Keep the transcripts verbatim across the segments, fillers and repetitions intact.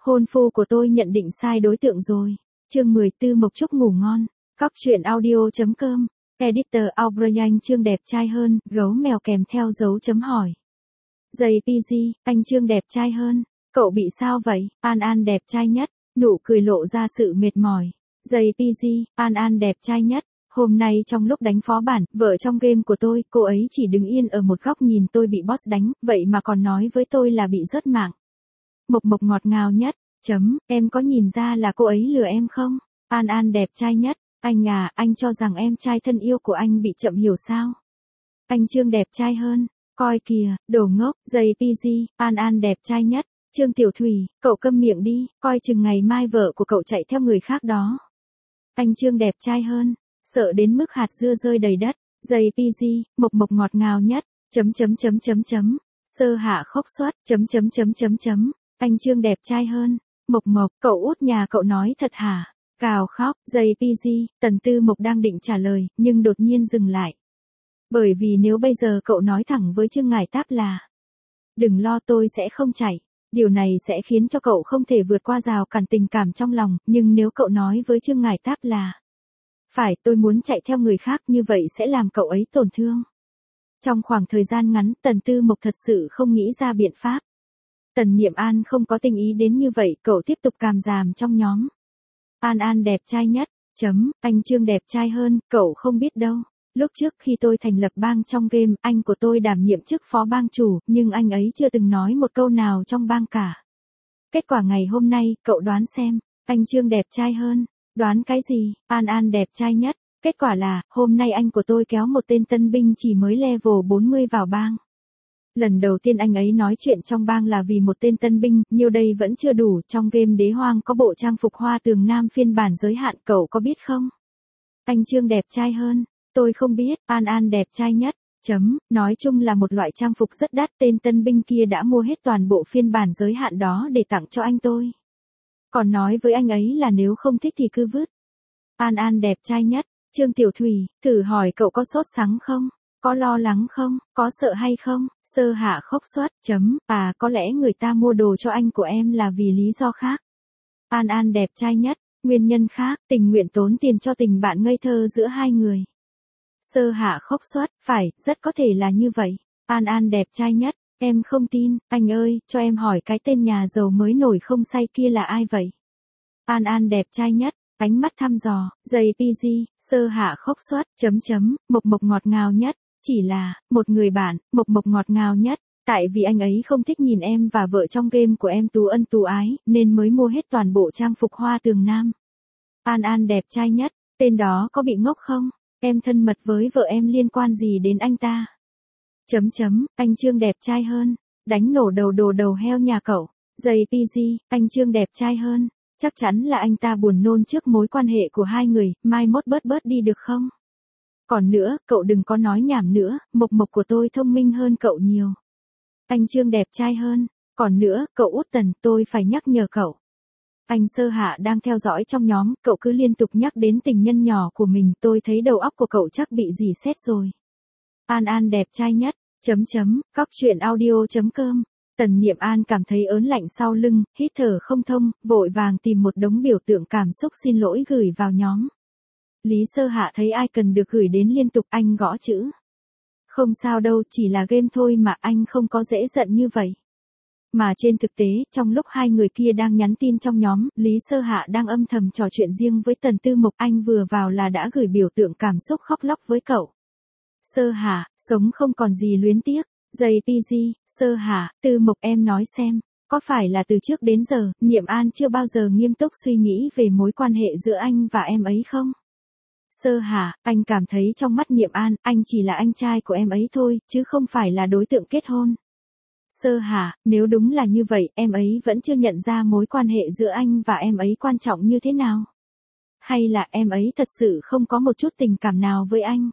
hôn phu của tôi nhận định sai đối tượng rồi. Chương mười bốn Mộc Trúc ngủ ngon. Cóc truyện audio chấm com. Editor O'Brien Trương đẹp trai hơn, gấu mèo kèm theo dấu chấm hỏi. jê pê giê, anh Trương đẹp trai hơn. Cậu bị sao vậy? An An đẹp trai nhất. Nụ cười lộ ra sự mệt mỏi. jê pê giê, An An đẹp trai nhất. Hôm nay trong lúc đánh phó bản, vợ trong game của tôi, cô ấy chỉ đứng yên ở một góc nhìn tôi bị boss đánh, vậy mà còn nói với tôi là bị rớt mạng. Mộc Mộc ngọt ngào nhất. Chấm, em có nhìn ra là cô ấy lừa em không? An An đẹp trai nhất. Anh à, anh cho rằng em trai thân yêu của anh bị chậm hiểu sao? Anh Trương đẹp trai hơn. Coi kìa, đồ ngốc, jê pê giê, An An đẹp trai nhất. Trương Tiểu Thủy, cậu câm miệng đi, coi chừng ngày mai vợ của cậu chạy theo người khác đó. Anh Trương đẹp trai hơn. Sợ đến mức hạt dưa rơi đầy đất. jê pê giê, Mộc Mộc ngọt ngào nhất. Chấm chấm chấm chấm chấm. Sơ hạ khóc suất. Chấm chấm chấm chấm chấm. Anh Trương đẹp trai hơn. Mộc Mộc, cậu út nhà cậu nói thật hả? Cào khóc. jê pê giê, Tần Tư Mộc đang định trả lời, nhưng đột nhiên dừng lại. Bởi vì nếu bây giờ cậu nói thẳng với Trương Ngải Táp là đừng lo tôi sẽ không chạy, điều này sẽ khiến cho cậu không thể vượt qua rào cản tình cảm trong lòng, nhưng nếu cậu nói với Trương Ngải Táp là phải tôi muốn chạy theo người khác, như vậy sẽ làm cậu ấy tổn thương. Trong khoảng thời gian ngắn, Tần Tư Mộc thật sự không nghĩ ra biện pháp. Tần Niệm An không có tình ý đến như vậy, cậu tiếp tục càm ràm trong nhóm. An An đẹp trai nhất. Chấm, anh Trương đẹp trai hơn, cậu không biết đâu. Lúc trước khi tôi thành lập bang trong game, anh của tôi đảm nhiệm chức phó bang chủ, nhưng anh ấy chưa từng nói một câu nào trong bang cả. Kết quả ngày hôm nay, cậu đoán xem, anh Trương đẹp trai hơn. Đoán cái gì? An An đẹp trai nhất. Kết quả là, hôm nay anh của tôi kéo một tên tân binh chỉ mới level bốn mươi vào bang. Lần đầu tiên anh ấy nói chuyện trong bang là vì một tên tân binh, nhiêu đây vẫn chưa đủ, trong game Đế Hoang có bộ trang phục hoa tường nam phiên bản giới hạn, cậu có biết không? Anh Trương đẹp trai hơn. Tôi không biết, An An đẹp trai nhất. Chấm, nói chung là một loại trang phục rất đắt, tên tân binh kia đã mua hết toàn bộ phiên bản giới hạn đó để tặng cho anh tôi. Còn nói với anh ấy là nếu không thích thì cứ vứt. An An đẹp trai nhất. Trương Tiểu Thủy, thử hỏi cậu có sốt sắng không? Có lo lắng không? Có sợ hay không? Sơ hạ khóc suất. Chấm, à có lẽ người ta mua đồ cho anh của em là vì lý do khác. An An đẹp trai nhất. Nguyên nhân khác, tình nguyện tốn tiền cho tình bạn ngây thơ giữa hai người. Sơ hạ khóc suất. Phải, rất có thể là như vậy. An An đẹp trai nhất. Em không tin, anh ơi, cho em hỏi cái tên nhà giàu mới nổi không say kia là ai vậy? An An đẹp trai nhất. Ánh mắt thăm dò. jê pê giê, sơ hạ khóc suất. Chấm chấm, Mộc Mộc ngọt ngào nhất. Chỉ là, một người bạn, Mộc Mộc ngọt ngào nhất. Tại vì anh ấy không thích nhìn em và vợ trong game của em tú ân tú ái, nên mới mua hết toàn bộ trang phục hoa tường nam. An An đẹp trai nhất. Tên đó có bị ngốc không? Em thân mật với vợ em liên quan gì đến anh ta? Chấm chấm, anh Trương đẹp trai hơn. Đánh nổ đầu đồ đầu heo nhà cậu. jê pê giê, anh Trương đẹp trai hơn. Chắc chắn là anh ta buồn nôn trước mối quan hệ của hai người, mai mốt bớt bớt đi được không? Còn nữa, cậu đừng có nói nhảm nữa, Mộc Mộc của tôi thông minh hơn cậu nhiều. Anh Trương đẹp trai hơn. Còn nữa, cậu út Tần, tôi phải nhắc nhở cậu. Anh Sơ Hạ đang theo dõi trong nhóm, cậu cứ liên tục nhắc đến tình nhân nhỏ của mình, tôi thấy đầu óc của cậu chắc bị dì xét rồi. An An đẹp trai nhất. Chấm chấm, cóc truyện audio chấm com. Tần Niệm An cảm thấy ớn lạnh sau lưng, hít thở không thông, vội vàng tìm một đống biểu tượng cảm xúc xin lỗi gửi vào nhóm. Lý Sơ Hạ thấy ai cần được gửi đến liên tục, anh gõ chữ. Không sao đâu, chỉ là game thôi mà, anh không có dễ giận như vậy. Mà trên thực tế, trong lúc hai người kia đang nhắn tin trong nhóm, Lý Sơ Hạ đang âm thầm trò chuyện riêng với Tần Tư Mộc, anh vừa vào là đã gửi biểu tượng cảm xúc khóc lóc với cậu. Sơ Hạ, sống không còn gì luyến tiếc. jê pê giê, Sơ Hạ, Tư Mộc em nói xem, có phải là từ trước đến giờ, Niệm An chưa bao giờ nghiêm túc suy nghĩ về mối quan hệ giữa anh và em ấy không? Sơ Hạ, anh cảm thấy trong mắt Niệm An, anh chỉ là anh trai của em ấy thôi, chứ không phải là đối tượng kết hôn. Sơ Hạ, nếu đúng là như vậy, em ấy vẫn chưa nhận ra mối quan hệ giữa anh và em ấy quan trọng như thế nào? Hay là em ấy thật sự không có một chút tình cảm nào với anh?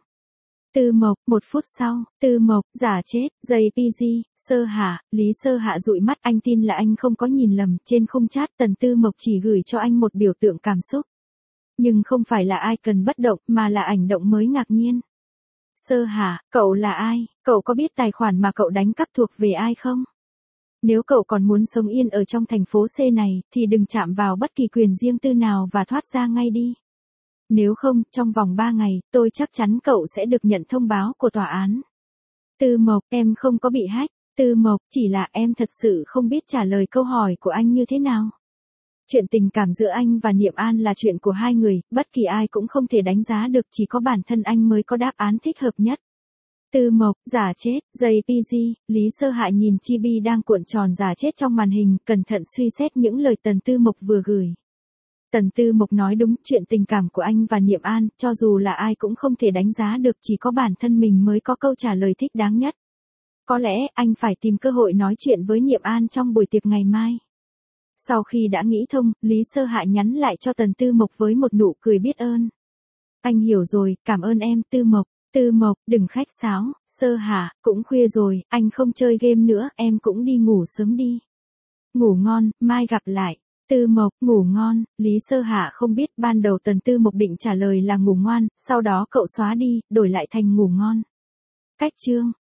Tư Mộc, một phút sau, Tư Mộc, giả chết, jê pê giê, Sơ Hạ, Lý Sơ Hạ dụi mắt, anh tin là anh không có nhìn lầm, trên khung chat Tần Tư Mộc chỉ gửi cho anh một biểu tượng cảm xúc. Nhưng không phải là ai cần bất động, mà là ảnh động mới ngạc nhiên. Sơ Hạ, cậu là ai? Cậu có biết tài khoản mà cậu đánh cắp thuộc về ai không? Nếu cậu còn muốn sống yên ở trong thành phố C này, thì đừng chạm vào bất kỳ quyền riêng tư nào và thoát ra ngay đi. Nếu không, trong vòng ba ngày, tôi chắc chắn cậu sẽ được nhận thông báo của tòa án. Tư Mộc, em không có bị hack. Tư Mộc, chỉ là em thật sự không biết trả lời câu hỏi của anh như thế nào. Chuyện tình cảm giữa anh và Niệm An là chuyện của hai người, bất kỳ ai cũng không thể đánh giá được, chỉ có bản thân anh mới có đáp án thích hợp nhất. Tư Mộc, giả chết, gi pê giê, Lý Sơ Hạ nhìn Chibi đang cuộn tròn giả chết trong màn hình, cẩn thận suy xét những lời Tần Tư Mộc vừa gửi. Tần Tư Mộc nói đúng, chuyện tình cảm của anh và Niệm An, cho dù là ai cũng không thể đánh giá được, chỉ có bản thân mình mới có câu trả lời thích đáng nhất. Có lẽ, anh phải tìm cơ hội nói chuyện với Niệm An trong buổi tiệc ngày mai. Sau khi đã nghĩ thông, Lý Sơ Hạ nhắn lại cho Tần Tư Mộc với một nụ cười biết ơn. Anh hiểu rồi, cảm ơn em, Tư Mộc. Tư Mộc, đừng khách sáo. Sơ Hạ, cũng khuya rồi, anh không chơi game nữa, em cũng đi ngủ sớm đi. Ngủ ngon, mai gặp lại. Tư Mộc, ngủ ngon. Lý Sơ Hạ không biết ban đầu Tần Tư Mộc định trả lời là ngủ ngoan, sau đó cậu xóa đi, đổi lại thành ngủ ngon. Cách chương